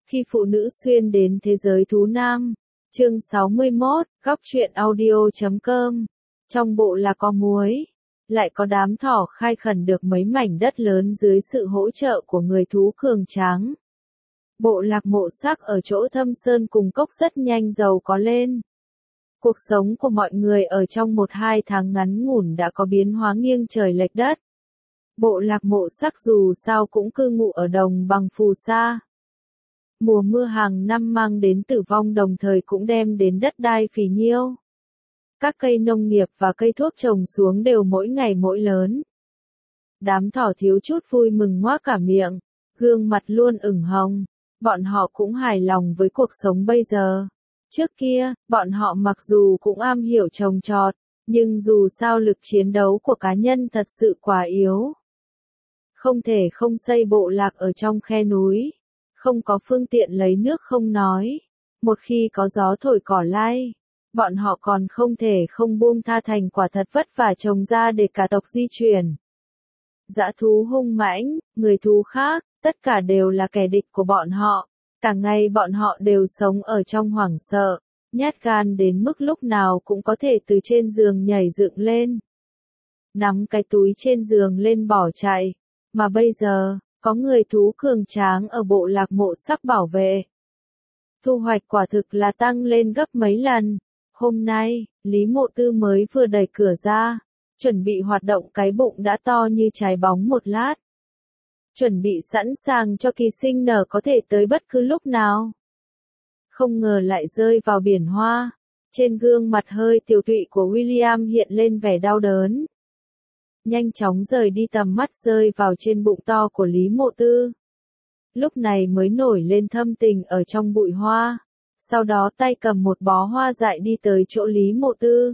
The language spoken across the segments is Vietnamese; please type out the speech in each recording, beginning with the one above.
Khi phụ nữ xuyên đến thế giới thú nam. Chương 61, góc truyện audio.com. Trong bộ là có muối, lại có đám thỏ khai khẩn được mấy mảnh đất lớn dưới sự hỗ trợ của người thú cường tráng. Bộ lạc Mộ Sắc ở chỗ Thâm Sơn cùng Cốc rất nhanh giàu có lên. Cuộc sống của mọi người ở trong 1-2 tháng ngắn ngủn đã có biến hóa nghiêng trời lệch đất. Bộ lạc Mộ Sắc dù sao cũng cư ngụ ở đồng bằng phù sa. Mùa mưa hàng năm mang đến tử vong đồng thời cũng đem đến đất đai phì nhiêu. Các cây nông nghiệp và cây thuốc trồng xuống đều mỗi ngày mỗi lớn. Đám thỏ thiếu chút vui mừng ngoác cả miệng, gương mặt luôn ửng hồng. Bọn họ cũng hài lòng với cuộc sống bây giờ. Trước kia, bọn họ mặc dù cũng am hiểu trồng trọt, nhưng dù sao lực chiến đấu của cá nhân thật sự quá yếu. Không thể không xây bộ lạc ở trong khe núi. Không có phương tiện lấy nước không nói. Một khi có gió thổi cỏ lay, bọn họ còn không thể không buông tha thành quả thật vất vả trồng ra để cả tộc di chuyển. Dã thú hung mãnh, người thú khác, tất cả đều là kẻ địch của bọn họ. Cả ngày bọn họ đều sống ở trong hoảng sợ, nhát gan đến mức lúc nào cũng có thể từ trên giường nhảy dựng lên. Nắm cái túi trên giường lên bỏ chạy. Mà bây giờ, có người thú cường tráng ở bộ lạc Mộ Sắc bảo vệ. Thu hoạch quả thực là tăng lên gấp mấy lần. Hôm nay, Lý Mộ Tư mới vừa đẩy cửa ra, chuẩn bị hoạt động cái bụng đã to như trái bóng một lát. Chuẩn bị sẵn sàng cho kỳ sinh nở có thể tới bất cứ lúc nào. Không ngờ lại rơi vào biển hoa. Trên gương mặt hơi tiều tụy của William hiện lên vẻ đau đớn. Nhanh chóng rời đi tầm mắt rơi vào trên bụng to của Lý Mộ Tư. Lúc này mới nổi lên thâm tình ở trong bụi hoa. Sau đó tay cầm một bó hoa dại đi tới chỗ Lý Mộ Tư.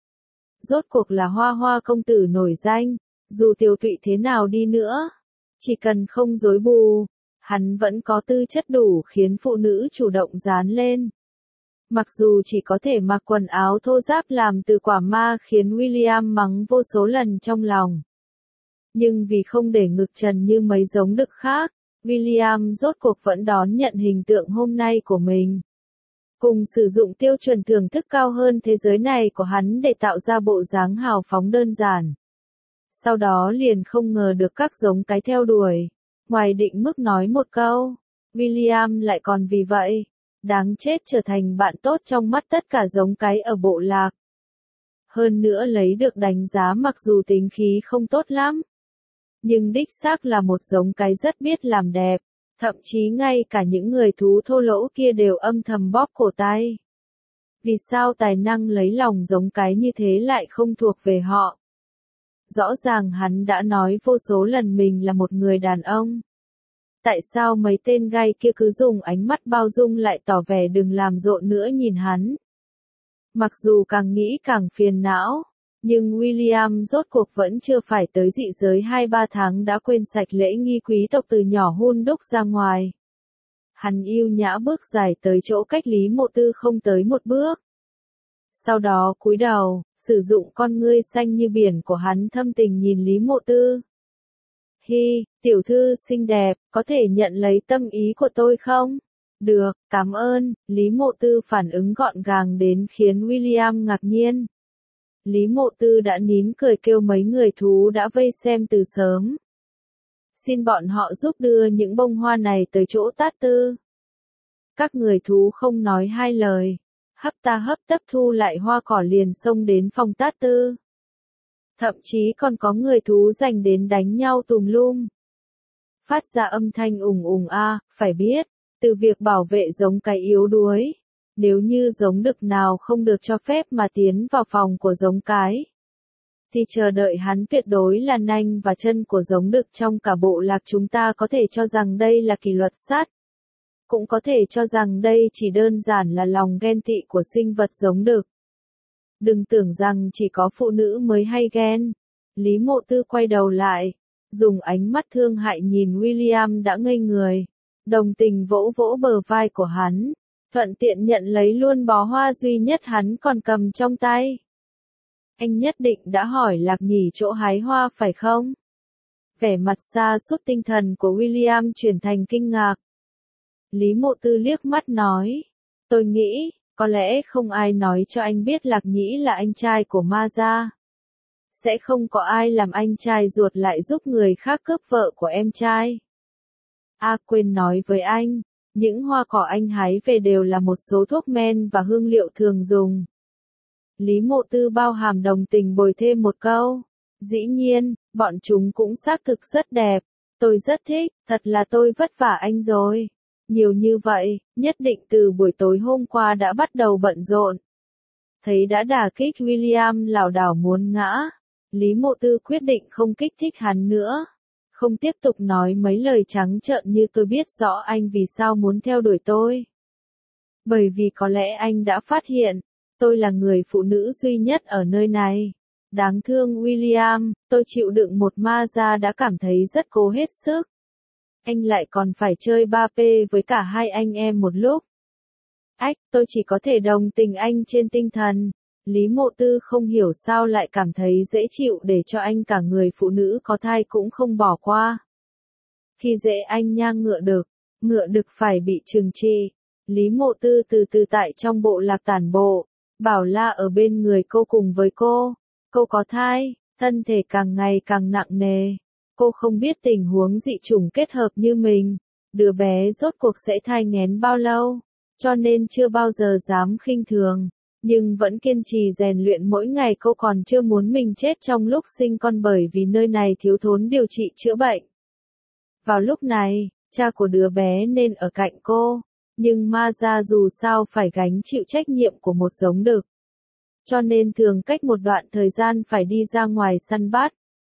Rốt cuộc là Hoa Hoa công tử nổi danh, dù tiều tụy thế nào đi nữa, chỉ cần không rối bù, hắn vẫn có tư chất đủ khiến phụ nữ chủ động dán lên. Mặc dù chỉ có thể mặc quần áo thô ráp làm từ quả ma khiến William mắng vô số lần trong lòng. Nhưng vì không để ngực trần như mấy giống đực khác, William rốt cuộc vẫn đón nhận hình tượng hôm nay của mình. Cùng sử dụng tiêu chuẩn thưởng thức cao hơn thế giới này của hắn để tạo ra bộ dáng hào phóng đơn giản. Sau đó liền không ngờ được các giống cái theo đuổi. Ngoài định mức nói một câu, William lại còn vì vậy, đáng chết trở thành bạn tốt trong mắt tất cả giống cái ở bộ lạc. Hơn nữa lấy được đánh giá mặc dù tính khí không tốt lắm. Nhưng đích xác là một giống cái rất biết làm đẹp. Thậm chí ngay cả những người thú thô lỗ kia đều âm thầm bóp cổ tay. Vì sao tài năng lấy lòng giống cái như thế lại không thuộc về họ? Rõ ràng hắn đã nói vô số lần mình là một người đàn ông. Tại sao mấy tên gay kia cứ dùng ánh mắt bao dung lại tỏ vẻ đừng làm rộn nữa nhìn hắn? Mặc dù càng nghĩ càng phiền não, nhưng William rốt cuộc vẫn chưa phải tới dị giới 2-3 tháng đã quên sạch lễ nghi quý tộc từ nhỏ hun đúc ra ngoài. Hắn yêu nhã bước dài tới chỗ cách Lý Mộ Tư không tới một bước. Sau đó cúi đầu, sử dụng con ngươi xanh như biển của hắn thâm tình nhìn Lý Mộ Tư. Hi, tiểu thư xinh đẹp, có thể nhận lấy tâm ý của tôi không? Được, cảm ơn. Lý Mộ Tư phản ứng gọn gàng đến khiến William ngạc nhiên. Lý Mộ Tư đã nín cười kêu mấy người thú đã vây xem từ sớm. Xin bọn họ giúp đưa những bông hoa này tới chỗ Tát Tư. Các người thú không nói hai lời. Hấp ta hấp tấp thu lại hoa cỏ liền xông đến phòng Tát Tư. Thậm chí còn có người thú giành đến đánh nhau tùm lum. Phát ra âm thanh ùng ùng a, phải biết, từ việc bảo vệ giống cái yếu đuối. Nếu như giống đực nào không được cho phép mà tiến vào phòng của giống cái, thì chờ đợi hắn tuyệt đối là nanh và chân của giống đực trong cả bộ lạc. Chúng ta có thể cho rằng đây là kỷ luật sát. Cũng có thể cho rằng đây chỉ đơn giản là lòng ghen tị của sinh vật giống đực. Đừng tưởng rằng chỉ có phụ nữ mới hay ghen. Lý Mộ Tư quay đầu lại, dùng ánh mắt thương hại nhìn William đã ngây người, đồng tình vỗ vỗ bờ vai của hắn. Thuận tiện nhận lấy luôn bó hoa duy nhất hắn còn cầm trong tay. Anh nhất định đã hỏi Lạc Nhỉ chỗ hái hoa phải không? Vẻ mặt sa sút tinh thần của William chuyển thành kinh ngạc. Lý Mộ Tư liếc mắt nói. Tôi nghĩ, có lẽ không ai nói cho anh biết Lạc Nhĩ là anh trai của Ma Gia. Sẽ không có ai làm anh trai ruột lại giúp người khác cướp vợ của em trai. Quên nói với anh, những hoa cỏ anh hái về đều là một số thuốc men và hương liệu thường dùng. Lý Mộ Tư bao hàm đồng tình bồi thêm một câu. Dĩ nhiên, bọn chúng cũng xác thực rất đẹp. Tôi rất thích, thật là tôi vất vả anh rồi. Nhiều như vậy, nhất định từ buổi tối hôm qua đã bắt đầu bận rộn. Thấy đã đả kích William lảo đảo muốn ngã. Lý Mộ Tư quyết định không kích thích hắn nữa. Không tiếp tục nói mấy lời trắng trợn như tôi biết rõ anh vì sao muốn theo đuổi tôi. Bởi vì có lẽ anh đã phát hiện, tôi là người phụ nữ duy nhất ở nơi này. Đáng thương William, tôi chịu đựng một Ma Gia đã cảm thấy rất cố hết sức. Anh lại còn phải chơi 3P với cả hai anh em một lúc. Tôi chỉ có thể đồng tình anh trên tinh thần. Lý Mộ Tư không hiểu sao lại cảm thấy dễ chịu để cho anh cả người phụ nữ có thai cũng không bỏ qua. Khi dễ anh nha ngựa đực phải bị trừng trị. Lý Mộ Tư từ từ tại trong bộ lạc tản bộ. Bảo La ở bên người cô cùng với cô. Cô có thai, thân thể càng ngày càng nặng nề. Cô không biết tình huống dị chủng kết hợp như mình. Đứa bé rốt cuộc sẽ thai nghén bao lâu. Cho nên chưa bao giờ dám khinh thường. Nhưng vẫn kiên trì rèn luyện mỗi ngày. Cô còn chưa muốn mình chết trong lúc sinh con bởi vì nơi này thiếu thốn điều trị chữa bệnh. Vào lúc này, cha của đứa bé nên ở cạnh cô. Nhưng Ma Gia dù sao phải gánh chịu trách nhiệm của một giống đực. Cho nên thường cách một đoạn thời gian phải đi ra ngoài săn bắt.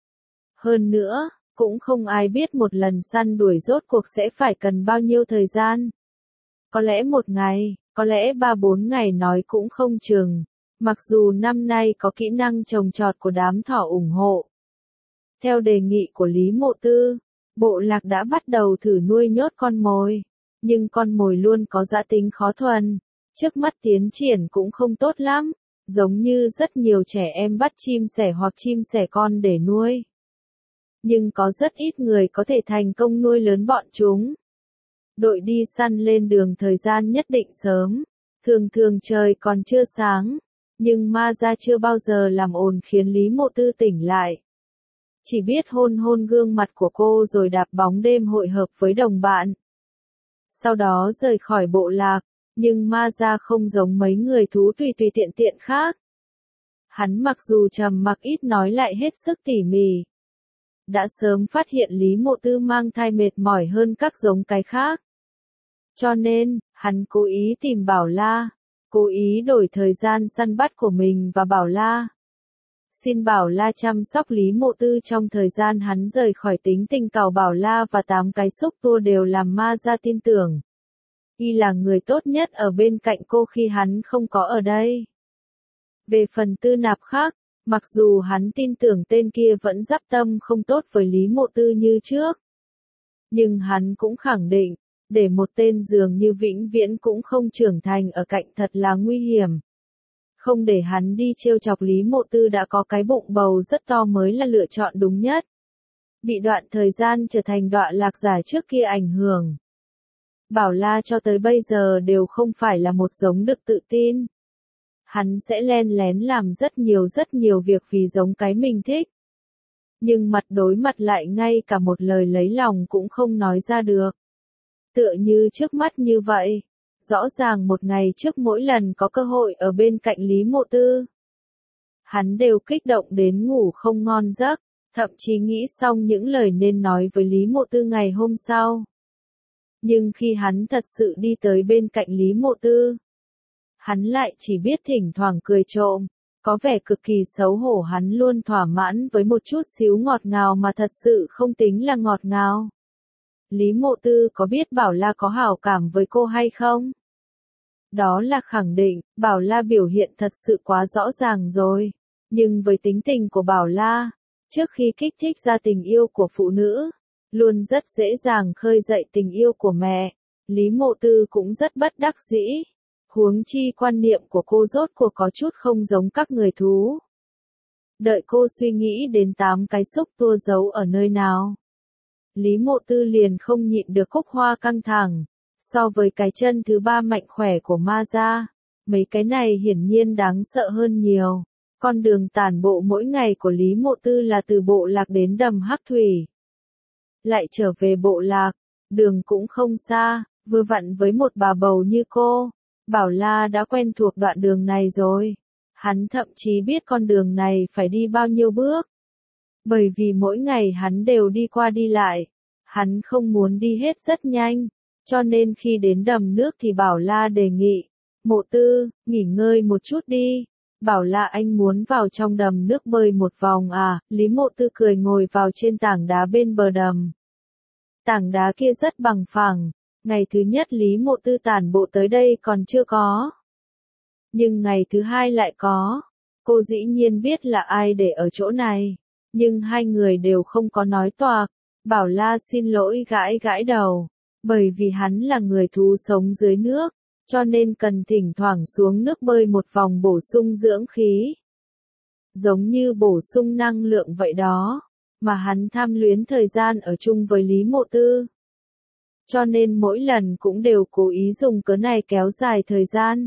Hơn nữa, cũng không ai biết một lần săn đuổi rốt cuộc sẽ phải cần bao nhiêu thời gian. Có lẽ một ngày, có lẽ 3-4 ngày nói cũng không chừng. Mặc dù năm nay có kỹ năng trồng trọt của đám thỏ ủng hộ. Theo đề nghị của Lý Mộ Tư, bộ lạc đã bắt đầu thử nuôi nhốt con mồi. Nhưng con mồi luôn có dã tính khó thuần. Trước mắt tiến triển cũng không tốt lắm. Giống như rất nhiều trẻ em bắt chim sẻ hoặc chim sẻ con để nuôi. Nhưng có rất ít người có thể thành công nuôi lớn bọn chúng. Đội đi săn lên đường thời gian nhất định sớm. Thường thường trời còn chưa sáng. Nhưng Ma Gia chưa bao giờ làm ồn khiến Lý Mộ Tư tỉnh lại. Chỉ biết hôn hôn gương mặt của cô rồi đạp bóng đêm hội hợp với đồng bạn. Sau đó rời khỏi bộ lạc. Nhưng Ma Gia không giống mấy người thú tùy tùy tiện tiện khác. Hắn mặc dù trầm mặc ít nói lại hết sức tỉ mỉ. Đã sớm phát hiện Lý Mộ Tư mang thai mệt mỏi hơn các giống cái khác. Cho nên, hắn cố ý tìm Bảo La. Cố ý đổi thời gian săn bắt của mình và Bảo La. Xin Bảo La chăm sóc Lý Mộ Tư trong thời gian hắn rời khỏi. Tính tình cào Bảo La và 8 cái xúc tua đều làm Ma Gia tin tưởng. Y là người tốt nhất ở bên cạnh cô khi hắn không có ở đây. Về phần Tư Nạp khác, mặc dù hắn tin tưởng tên kia vẫn dắp tâm không tốt với Lý Mộ Tư như trước. Nhưng hắn cũng khẳng định, để một tên dường như vĩnh viễn cũng không trưởng thành ở cạnh thật là nguy hiểm. Không để hắn đi trêu chọc Lý Mộ Tư đã có cái bụng bầu rất to mới là lựa chọn đúng nhất. Bị đoạn thời gian trở thành đọa lạc giả trước kia ảnh hưởng. Bảo La cho tới bây giờ đều không phải là một giống đực tự tin. Hắn sẽ len lén làm rất nhiều việc vì giống cái mình thích. Nhưng mặt đối mặt lại ngay cả một lời lấy lòng cũng không nói ra được. Tựa như trước mắt như vậy. Rõ ràng một ngày trước mỗi lần có cơ hội ở bên cạnh Lý Mộ Tư. Hắn đều kích động đến ngủ không ngon giấc, thậm chí nghĩ xong những lời nên nói với Lý Mộ Tư ngày hôm sau. Nhưng khi hắn thật sự đi tới bên cạnh Lý Mộ Tư, hắn lại chỉ biết thỉnh thoảng cười trộm, có vẻ cực kỳ xấu hổ. Hắn luôn thỏa mãn với một chút xíu ngọt ngào mà thật sự không tính là ngọt ngào. Lý Mộ Tư có biết Bảo La có hảo cảm với cô hay không? Đó là khẳng định, Bảo La biểu hiện thật sự quá rõ ràng rồi. Nhưng với tính tình của Bảo La, trước khi kích thích ra tình yêu của phụ nữ, luôn rất dễ dàng khơi dậy tình yêu của mẹ. Lý Mộ Tư cũng rất bất đắc dĩ. Huống chi quan niệm của cô rốt cuộc có chút không giống các người thú. Đợi cô suy nghĩ đến 8 cái xúc tua giấu ở nơi nào. Lý Mộ Tư liền không nhịn được khúc hoa căng thẳng. So với cái chân thứ ba mạnh khỏe của ma gia, mấy cái này hiển nhiên đáng sợ hơn nhiều. Con đường tản bộ mỗi ngày của Lý Mộ Tư là từ bộ lạc đến đầm Hắc Thủy. Lại trở về bộ lạc, đường cũng không xa, vừa vặn với một bà bầu như cô. Bảo La đã quen thuộc đoạn đường này rồi. Hắn thậm chí biết con đường này phải đi bao nhiêu bước. Bởi vì mỗi ngày hắn đều đi qua đi lại. Hắn không muốn đi hết rất nhanh. Cho nên khi đến đầm nước thì Bảo La đề nghị. Mộ Tư, nghỉ ngơi một chút đi. Bảo La anh muốn vào trong đầm nước bơi một vòng à? Lý Mộ Tư cười ngồi vào trên tảng đá bên bờ đầm. Tảng đá kia rất bằng phẳng. Ngày thứ nhất Lý Mộ Tư tản bộ tới đây còn chưa có. Nhưng ngày thứ hai lại có. Cô dĩ nhiên biết là ai để ở chỗ này. Nhưng hai người đều không có nói toạc. Bảo La xin lỗi gãi gãi đầu. Bởi vì hắn là người thú sống dưới nước. Cho nên cần thỉnh thoảng xuống nước bơi một vòng bổ sung dưỡng khí. Giống như bổ sung năng lượng vậy đó. Mà hắn tham luyến thời gian ở chung với Lý Mộ Tư. Cho nên mỗi lần cũng đều cố ý dùng cớ này kéo dài thời gian.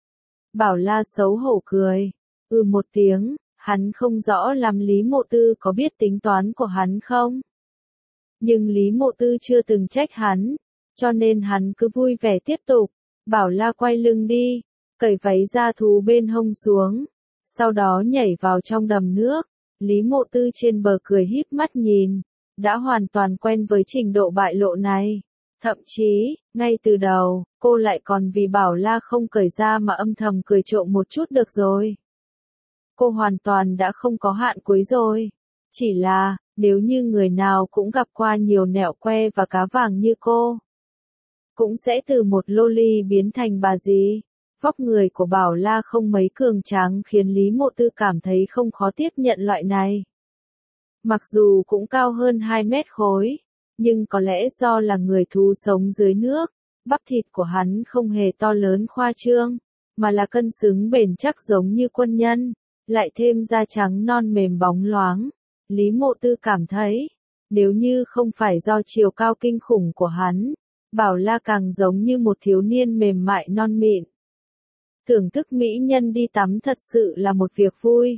Bảo La xấu hổ cười. Một tiếng, hắn không rõ lắm Lý Mộ Tư có biết tính toán của hắn không. Nhưng Lý Mộ Tư chưa từng trách hắn. Cho nên hắn cứ vui vẻ tiếp tục. Bảo La quay lưng đi, cởi váy da thú bên hông xuống. Sau đó nhảy vào trong đầm nước. Lý Mộ Tư trên bờ cười híp mắt nhìn. Đã hoàn toàn quen với trình độ bại lộ này. Thậm chí, ngay từ đầu, cô lại còn vì Bảo La không cởi ra mà âm thầm cười trộm một chút được rồi. Cô hoàn toàn đã không có hạn cuối rồi. Chỉ là, nếu như người nào cũng gặp qua nhiều nẹo que và cá vàng như cô, cũng sẽ từ một loli biến thành bà dì. Vóc người của Bảo La không mấy cường tráng khiến Lý Mộ Tư cảm thấy không khó tiếp nhận loại này. Mặc dù cũng cao hơn 2 mét khối. Nhưng có lẽ do là người thú sống dưới nước, bắp thịt của hắn không hề to lớn khoa trương, mà là cân xứng bền chắc giống như quân nhân, lại thêm da trắng non mềm bóng loáng. Lý Mộ Tư cảm thấy, nếu như không phải do chiều cao kinh khủng của hắn, Bảo La càng giống như một thiếu niên mềm mại non mịn. Thưởng thức mỹ nhân đi tắm thật sự là một việc vui.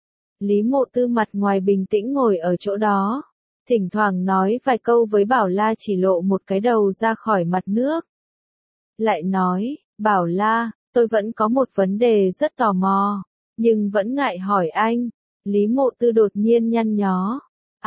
Lý Mộ Tư mặt ngoài bình tĩnh ngồi ở chỗ đó. Thỉnh thoảng nói vài câu với Bảo La chỉ lộ một cái đầu ra khỏi mặt nước. Lại nói, Bảo La, tôi vẫn có một vấn đề rất tò mò, nhưng vẫn ngại hỏi anh. Lý Mộ Tư đột nhiên nhăn nhó.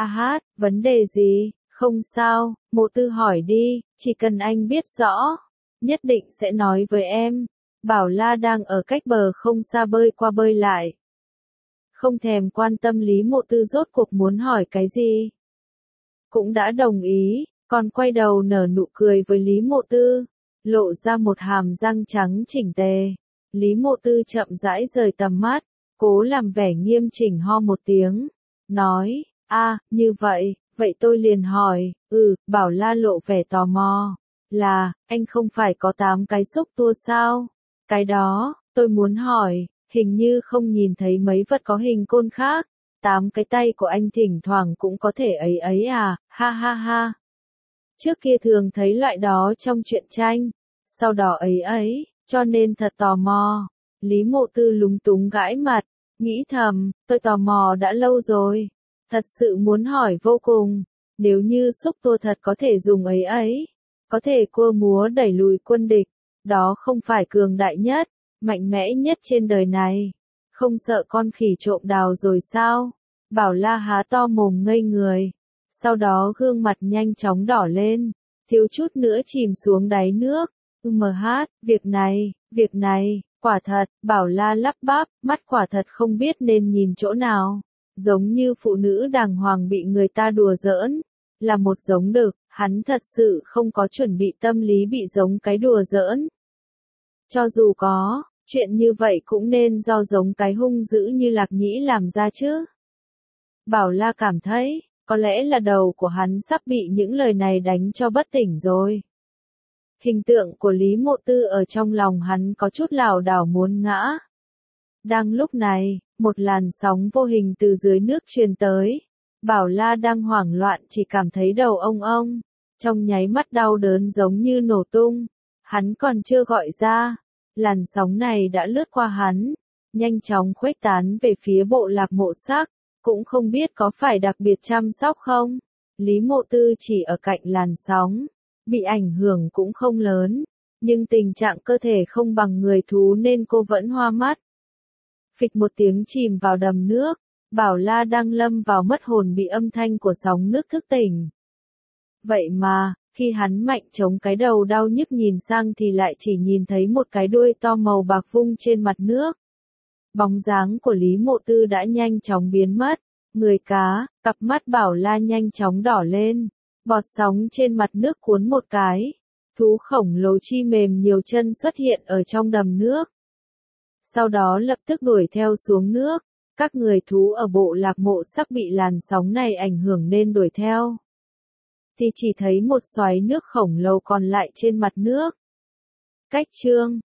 Vấn đề gì? Không sao, Mộ Tư hỏi đi, chỉ cần anh biết rõ, nhất định sẽ nói với em. Bảo La đang ở cách bờ không xa bơi qua bơi lại. Không thèm quan tâm Lý Mộ Tư rốt cuộc muốn hỏi cái gì. Cũng đã đồng ý, còn quay đầu nở nụ cười với Lý Mộ Tư, lộ ra một hàm răng trắng chỉnh tề. Lý Mộ Tư chậm rãi rời tầm mắt, cố làm vẻ nghiêm chỉnh ho một tiếng, nói, như vậy, vậy tôi liền hỏi, Bảo La lộ vẻ tò mò, là, anh không phải có 8 cái xúc tua sao? Cái đó, tôi muốn hỏi, hình như không nhìn thấy mấy vật có hình côn khác. 8 cái tay của anh thỉnh thoảng cũng có thể ấy ấy à, ha ha ha. Trước kia thường thấy loại đó trong truyện tranh, sau đó ấy ấy, cho nên thật tò mò. Lý Mộ Tư lúng túng gãi mặt, nghĩ thầm, tôi tò mò đã lâu rồi, thật sự muốn hỏi vô cùng, nếu như xúc tua thật có thể dùng ấy ấy, có thể cua múa đẩy lùi quân địch, đó không phải cường đại nhất, mạnh mẽ nhất trên đời này. Không sợ con khỉ trộm đào rồi sao? Bảo La há to mồm ngây người. Sau đó gương mặt nhanh chóng đỏ lên, thiếu chút nữa chìm xuống đáy nước. Việc này, quả thật, Bảo La lắp bắp, mắt quả thật không biết nên nhìn chỗ nào. Giống như phụ nữ đàng hoàng bị người ta đùa giỡn. Là một giống đực, hắn thật sự không có chuẩn bị tâm lý bị giống cái đùa giỡn. Cho dù có, chuyện như vậy cũng nên do giống cái hung dữ như Lạc Nhĩ làm ra chứ. Bảo La cảm thấy, có lẽ là đầu của hắn sắp bị những lời này đánh cho bất tỉnh rồi. Hình tượng của Lý Mộ Tư ở trong lòng hắn có chút lảo đảo muốn ngã. Đang lúc này, một làn sóng vô hình từ dưới nước truyền tới. Bảo La đang hoảng loạn chỉ cảm thấy đầu ông, trong nháy mắt đau đớn giống như nổ tung, Hắn còn chưa gọi ra, làn sóng này đã lướt qua hắn, nhanh chóng khuếch tán về phía bộ lạc Mộ Sắc, cũng không biết có phải đặc biệt chăm sóc không. Lý Mộ Tư chỉ ở cạnh làn sóng, bị ảnh hưởng cũng không lớn, nhưng tình trạng cơ thể không bằng người thú nên cô vẫn hoa mắt. Phịch một tiếng chìm vào đầm nước, Bảo La đang lâm vào mất hồn bị âm thanh của sóng nước thức tỉnh. Vậy mà, khi hắn mạnh chống cái đầu đau nhức nhìn sang thì lại chỉ nhìn thấy một cái đuôi to màu bạc vung trên mặt nước. Bóng dáng của Lý Mộ Tư đã nhanh chóng biến mất, người cá, cặp mắt Bảo La nhanh chóng đỏ lên, bọt sóng trên mặt nước cuốn một cái. Thú khổng lồ chi mềm nhiều chân xuất hiện ở trong đầm nước. Sau đó lập tức đuổi theo xuống nước, các người thú ở bộ lạc Mộ Sắc bị làn sóng này ảnh hưởng nên đuổi theo. Thì chỉ thấy một xoáy nước khổng lồ còn lại trên mặt nước. Cách chương